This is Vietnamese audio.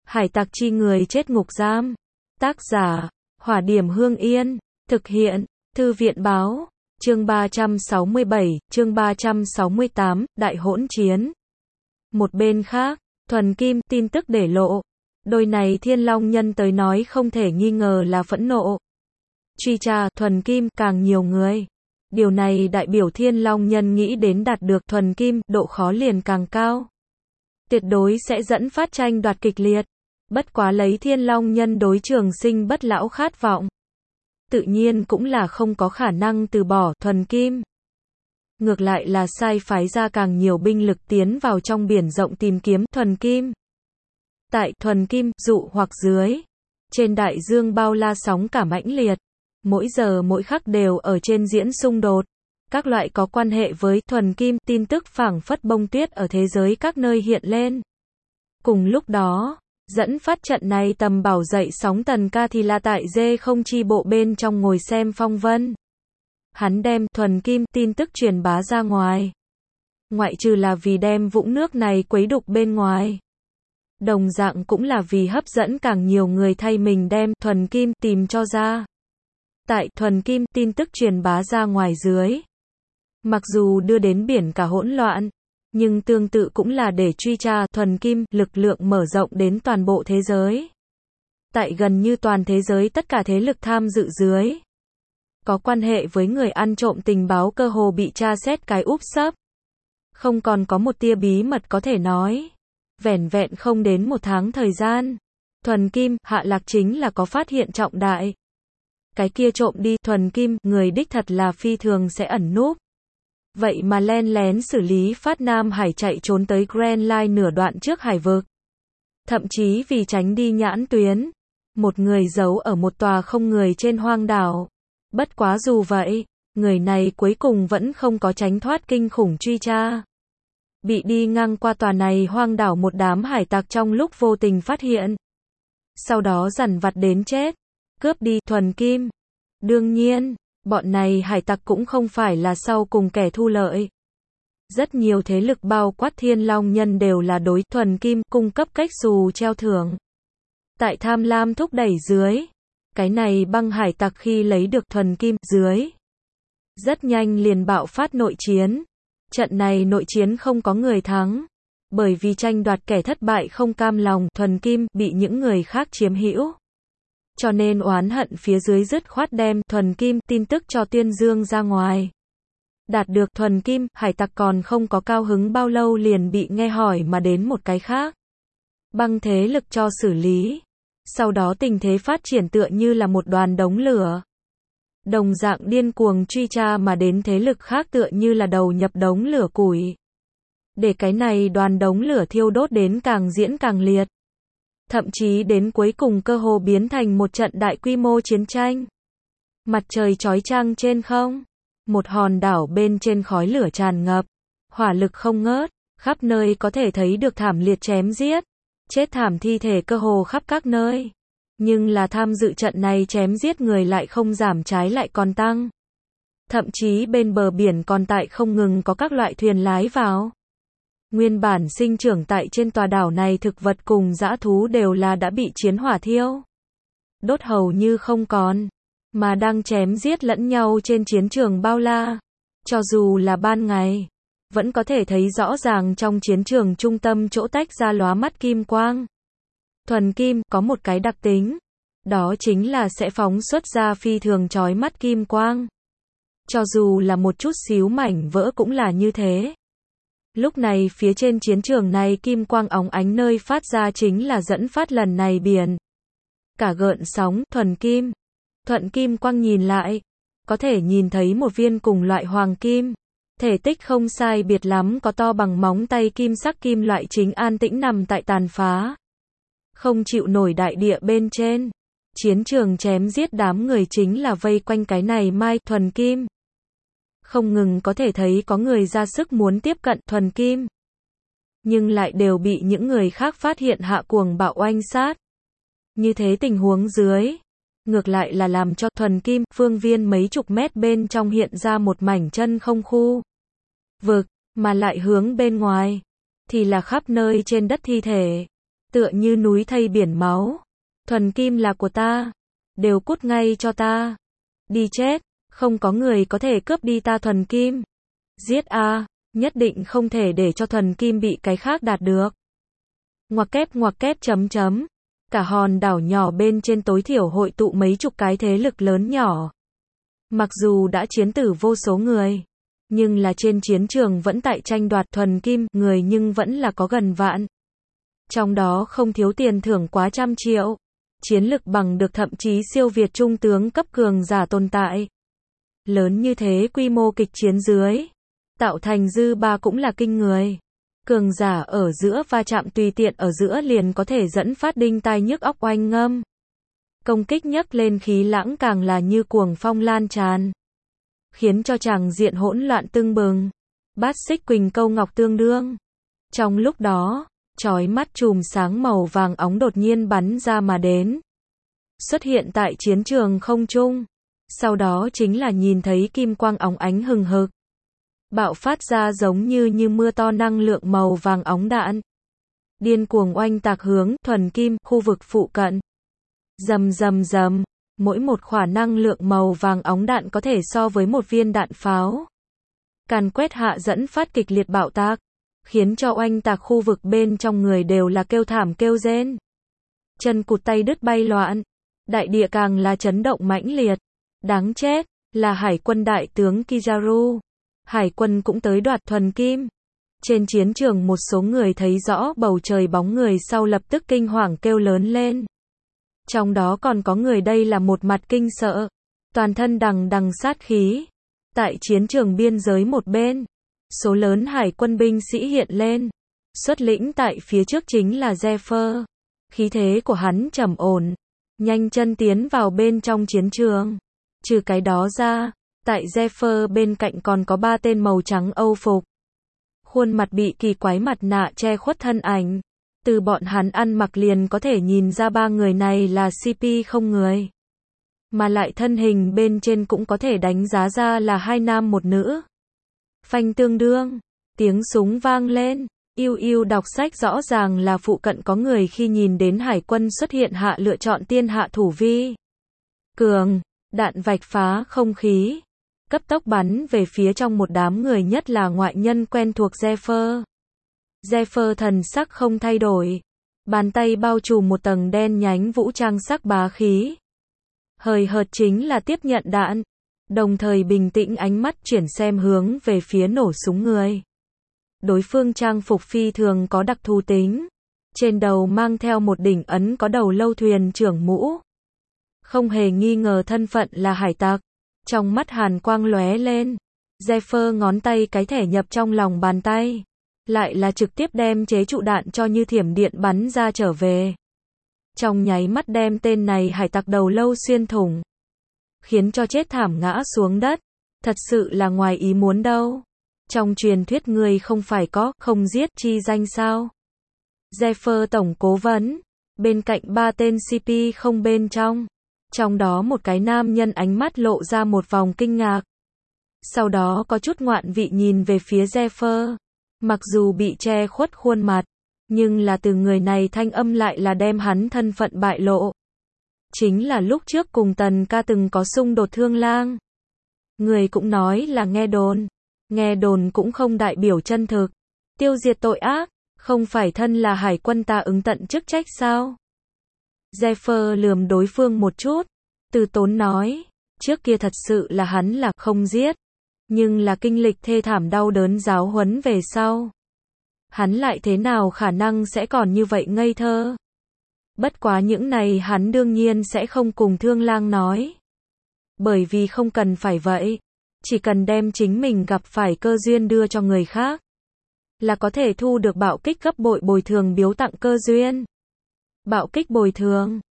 Hải tặc chi người chết ngục giam. Tác giả, Hỏa Điểm Hương Yên. Thực hiện, Thư viện Báo. Chương 367, chương 368, Đại hỗn chiến. Một bên khác, Thuần Kim, tin tức để lộ. Đôi này Thiên Long Nhân tới nói không thể nghi ngờ là phẫn nộ. Truy tra Thuần Kim càng nhiều người. Điều này đại biểu Thiên Long Nhân nghĩ đến đạt được Thuần Kim, độ khó liền càng cao. Tuyệt đối sẽ dẫn phát tranh đoạt kịch liệt. Bất quá lấy Thiên Long Nhân đối Trường Sinh Bất Lão khát vọng, tự nhiên cũng là không có khả năng từ bỏ Thuần Kim. Ngược lại là sai phái ra càng nhiều binh lực tiến vào trong biển rộng tìm kiếm Thuần Kim. Tại Thuần Kim dụ hoặc dưới, trên đại dương bao la sóng cả mãnh liệt, mỗi giờ mỗi khắc đều ở trên diễn xung đột. Các loại có quan hệ với Thuần Kim tin tức phảng phất bông tuyết ở thế giới các nơi hiện lên. Cùng lúc đó, dẫn phát trận này tầm bảo dậy sóng Tần Ca thì là tại D0 chi bộ bên trong ngồi xem phong vân. Hắn đem Thuần Kim tin tức truyền bá ra ngoài. Ngoại trừ là vì đem vũng nước này quấy đục bên ngoài, đồng dạng cũng là vì hấp dẫn càng nhiều người thay mình đem Thuần Kim tìm cho ra. Tại Thuần Kim tin tức truyền bá ra ngoài dưới, mặc dù đưa đến biển cả hỗn loạn, nhưng tương tự cũng là để truy tra Thuần Kim, lực lượng mở rộng đến toàn bộ thế giới. Tại gần như toàn thế giới tất cả thế lực tham dự dưới, có quan hệ với người ăn trộm tình báo cơ hồ bị tra xét cái úp sấp. Không còn có một tia bí mật có thể nói. Vẻn vẹn không đến một tháng thời gian, Thuần Kim, hạ lạc chính là có phát hiện trọng đại. Cái kia trộm đi Thuần Kim, người đích thật là phi thường sẽ ẩn núp. Vậy mà len lén xử lý phát Nam Hải chạy trốn tới Grand Line nửa đoạn trước hải vực. Thậm chí vì tránh đi nhãn tuyến, một người giấu ở một tòa không người trên hoang đảo. Bất quá dù vậy, người này cuối cùng vẫn không có tránh thoát kinh khủng truy tra. Bị đi ngang qua tòa này hoang đảo một đám hải tặc trong lúc vô tình phát hiện. Sau đó dằn vặt đến chết, cướp đi Thuần Kim. Đương nhiên, bọn này hải tặc cũng không phải là sau cùng kẻ thu lợi. Rất nhiều thế lực bao quát Thiên Long Nhân đều là đối Thuần Kim cung cấp cách xù treo thưởng. Tại tham lam thúc đẩy dưới, cái này băng hải tặc khi lấy được Thuần Kim dưới, rất nhanh liền bạo phát nội chiến. Trận này nội chiến không có người thắng, bởi vì tranh đoạt kẻ thất bại không cam lòng, Thuần Kim bị những người khác chiếm hữu. Cho nên oán hận phía dưới dứt khoát đem Thuần Kim tin tức cho tuyên dương ra ngoài. Đạt được Thuần Kim, hải tặc còn không có cao hứng bao lâu liền bị nghe hỏi mà đến một cái khác. Băng thế lực cho xử lý. Sau đó tình thế phát triển tựa như là một đoàn đống lửa. Đồng dạng điên cuồng truy tra mà đến thế lực khác tựa như là đầu nhập đống lửa củi. Để cái này đoàn đống lửa thiêu đốt đến càng diễn càng liệt. Thậm chí đến cuối cùng cơ hồ biến thành một trận đại quy mô chiến tranh. Mặt trời chói chang trên không. Một hòn đảo bên trên khói lửa tràn ngập. Hỏa lực không ngớt. Khắp nơi có thể thấy được thảm liệt chém giết. Chết thảm thi thể cơ hồ khắp các nơi. Nhưng là tham dự trận này chém giết người lại không giảm, trái lại còn tăng. Thậm chí bên bờ biển còn tại không ngừng có các loại thuyền lái vào. Nguyên bản sinh trưởng tại trên tòa đảo này thực vật cùng dã thú đều là đã bị chiến hỏa thiêu. Đốt hầu như không còn. Mà đang chém giết lẫn nhau trên chiến trường bao la. Cho dù là ban ngày, vẫn có thể thấy rõ ràng trong chiến trường trung tâm chỗ tách ra lóa mắt kim quang. Thuần Kim có một cái đặc tính, đó chính là sẽ phóng xuất ra phi thường chói mắt kim quang. Cho dù là một chút xíu mảnh vỡ cũng là như thế. Lúc này phía trên chiến trường này kim quang óng ánh nơi phát ra chính là dẫn phát lần này biển cả gợn sóng. Thuận Kim quang nhìn lại, có thể nhìn thấy một viên cùng loại hoàng kim, thể tích không sai biệt lắm, có to bằng móng tay kim sắc kim loại chính an tĩnh nằm tại tàn phá, không chịu nổi đại địa bên trên. Chiến trường chém giết đám người chính là vây quanh cái này mai Thuần Kim. Không ngừng có thể thấy có người ra sức muốn tiếp cận Thuần Kim, nhưng lại đều bị những người khác phát hiện hạ cuồng bạo oanh sát. Như thế tình huống dưới, ngược lại là làm cho Thuần Kim phương viên mấy chục mét bên trong hiện ra một mảnh chân không khu vực, mà lại hướng bên ngoài thì là khắp nơi trên đất thi thể. tựa như núi thây biển máu. Thuần kim là của ta, đều cút ngay cho ta. Đi chết, không có người có thể cướp đi ta thuần kim. Giết a, nhất định không thể để cho thuần kim bị cái khác đạt được. Ngoặc kép chấm chấm. Cả hòn đảo nhỏ bên trên tối thiểu hội tụ mấy chục cái thế lực lớn nhỏ. Mặc dù đã chiến tử vô số người, nhưng là trên chiến trường vẫn tại tranh đoạt thuần kim, người nhưng vẫn là có gần vạn. Trong đó không thiếu tiền thưởng quá trăm triệu. Chiến lực bằng được thậm chí siêu việt trung tướng cấp cường giả tồn tại. Lớn như thế quy mô kịch chiến dưới, tạo thành dư ba cũng là kinh người. Cường giả ở giữa va chạm tùy tiện ở giữa liền có thể dẫn phát đinh tai nhức óc oanh ngâm. Công kích nhấc lên khí lãng càng là như cuồng phong lan tràn, khiến cho tràng diện hỗn loạn tưng bừng. Bát xích quỳnh câu ngọc tương đương. Trong lúc đó, chói mắt chùm sáng màu vàng óng đột nhiên bắn ra mà đến, xuất hiện tại chiến trường không trung. Sau đó chính là nhìn thấy kim quang óng ánh hừng hực, bạo phát ra giống như mưa to năng lượng màu vàng óng đạn, điên cuồng oanh tạc hướng thuần kim, khu vực phụ cận. Rầm rầm rầm, mỗi một khỏa năng lượng màu vàng óng đạn có thể so với một viên đạn pháo. Càn quét hạ dẫn phát kịch liệt bạo tạc, khiến cho oanh tạc khu vực bên trong người đều là kêu thảm kêu rên. Chân cụt tay đứt bay loạn, đại địa càng là chấn động mãnh liệt. Đáng chết, là hải quân đại tướng Kizaru. Hải quân cũng tới đoạt thuần kim. Trên chiến trường một số người thấy rõ bầu trời bóng người sau lập tức kinh hoàng kêu lớn lên. Trong đó còn có người đây là một mặt kinh sợ, toàn thân đằng đằng sát khí. Tại chiến trường biên giới một bên, số lớn hải quân binh sĩ hiện lên. Xuất lĩnh tại phía trước chính là Zephyr. Khí thế của hắn trầm ổn, nhanh chân tiến vào bên trong chiến trường. Trừ cái đó ra, tại Zephyr bên cạnh còn có 3 tên màu trắng âu phục. Khuôn mặt bị kỳ quái mặt nạ che khuất thân ảnh. Từ bọn hắn ăn mặc liền có thể nhìn ra 3 người này là CP không người. Mà lại thân hình bên trên cũng có thể đánh giá ra là 2 nam 1 nữ. Phanh tương đương, tiếng súng vang lên. Yêu đọc sách rõ ràng là phụ cận có người khi nhìn đến hải quân xuất hiện hạ lựa chọn tiên hạ thủ vi cường. Đạn vạch phá không khí, cấp tốc bắn về phía trong một đám người, nhất là ngoại nhân quen thuộc Zephyr. Zephyr thần sắc không thay đổi, bàn tay bao trùm một tầng đen nhánh vũ trang sắc bá khí. Hời hợt chính là tiếp nhận đạn, đồng thời bình tĩnh ánh mắt chuyển xem hướng về phía nổ súng người. Đối phương trang phục phi thường có đặc thù tính, trên đầu mang theo một đỉnh ấn có đầu lâu thuyền trưởng mũ. Không hề nghi ngờ thân phận là hải tặc. Trong mắt hàn quang lóe lên, Zephyr ngón tay cái thẻ nhập trong lòng bàn tay, lại là trực tiếp đem chế trụ đạn cho như thiểm điện bắn ra trở về. Trong nháy mắt đem tên này hải tặc đầu lâu xuyên thủng, khiến cho chết thảm ngã xuống đất. Thật sự là ngoài ý muốn đâu. Trong truyền thuyết người không phải có không giết chi danh sao? Zephyr tổng cố vấn, bên cạnh 3 tên CP không bên trong. Trong đó một cái nam nhân ánh mắt lộ ra một vòng kinh ngạc. Sau đó có chút ngoạn vị nhìn về phía Zephyr. Mặc dù bị che khuất khuôn mặt, nhưng là từ người này thanh âm lại là đem hắn thân phận bại lộ. Chính là lúc trước cùng Tần ca từng có xung đột Thương Lang. Người cũng nói là nghe đồn cũng không đại biểu chân thực. Tiêu diệt tội ác, không phải thân là hải quân ta ứng tận chức trách sao? Zephyr lườm đối phương một chút, từ tốn nói, trước kia thật sự là hắn là không giết, nhưng là kinh lịch thê thảm đau đớn giáo huấn về sau. Hắn lại thế nào khả năng sẽ còn như vậy ngây thơ? Bất quá những này hắn đương nhiên sẽ không cùng Thương Lang nói. Bởi vì không cần phải vậy, chỉ cần đem chính mình gặp phải cơ duyên đưa cho người khác, là có thể thu được bạo kích gấp bội bồi thường biếu tặng cơ duyên. Bạo kích bồi thường,